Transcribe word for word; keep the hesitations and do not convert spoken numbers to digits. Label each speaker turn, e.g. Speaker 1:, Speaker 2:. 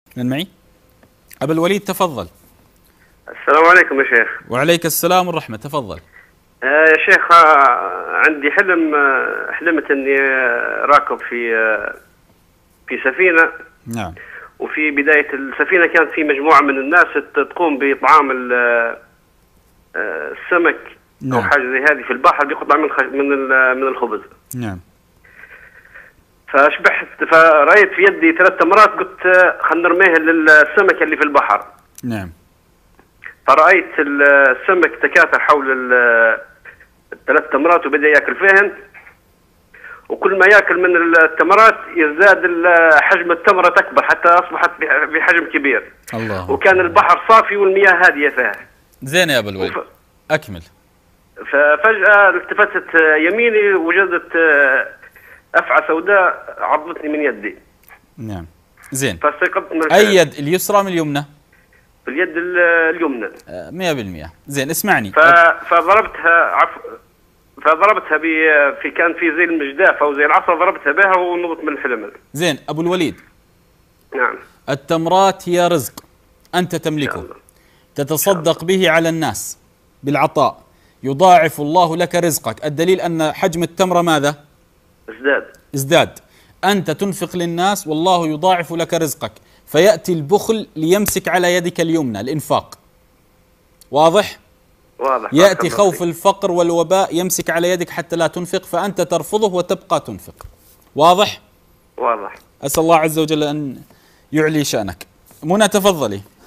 Speaker 1: من معي؟ أبا الوليد تفضل.
Speaker 2: السلام عليكم يا شيخ.
Speaker 1: وعليك السلام والرحمة، تفضل.
Speaker 2: آه يا شيخ، آه عندي حلم. آه حلمت اني آه راكب في آه في سفينة.
Speaker 1: نعم.
Speaker 2: وفي بداية السفينة كانت في مجموعة من الناس تقوم بإطعام آه السمك. نعم. أو حاجة زي هذه في البحر بيقطع من من من الخبز.
Speaker 1: نعم.
Speaker 2: فأشبحت فرأيت في يدي ثلاث تمرات، قلت آه خلنا نرميها للسمك اللي في البحر.
Speaker 1: نعم.
Speaker 2: فرأيت السمك تكاثر حول الثلاث تمرات وبدأ يأكل فيهن، وكل ما يأكل من التمرات يزداد حجم التمرة تكبر حتى أصبحت بحجم كبير.
Speaker 1: الله.
Speaker 2: وكان البحر صافي والمياه هادية فيها.
Speaker 1: زين يا أبا الوليد، وف... أكمل.
Speaker 2: ففجأة التفتت يميني وجدت أفعى سوداء عضتني من يدي.
Speaker 1: نعم. زين.
Speaker 2: فاستيقظت من
Speaker 1: أي يد، اليسرى من اليمنى؟
Speaker 2: في اليد اليمنى.
Speaker 1: مئة بالمئة. زين اسمعني.
Speaker 2: فضربتها عفوا فضربتها ب في كان في زي المجداف او زي العصا، ضربتها بها ونضت من الحلم.
Speaker 1: زين ابو الوليد.
Speaker 2: نعم.
Speaker 1: التمرات هي رزق انت تملكه، تتصدق به على الناس بالعطاء، يضاعف الله لك رزقك. الدليل ان حجم التمره ماذا؟
Speaker 2: ازداد.
Speaker 1: ازداد. انت تنفق للناس والله يضاعف لك رزقك، فيأتي البخل ليمسك على يدك اليمنى، الإنفاق. واضح؟
Speaker 2: واضح.
Speaker 1: يأتي خوف الفقر والوباء يمسك على يدك حتى لا تنفق، فأنت ترفضه وتبقى تنفق. واضح؟
Speaker 2: واضح.
Speaker 1: أسأل الله عز وجل أن يعلي شأنك. منى تفضلي.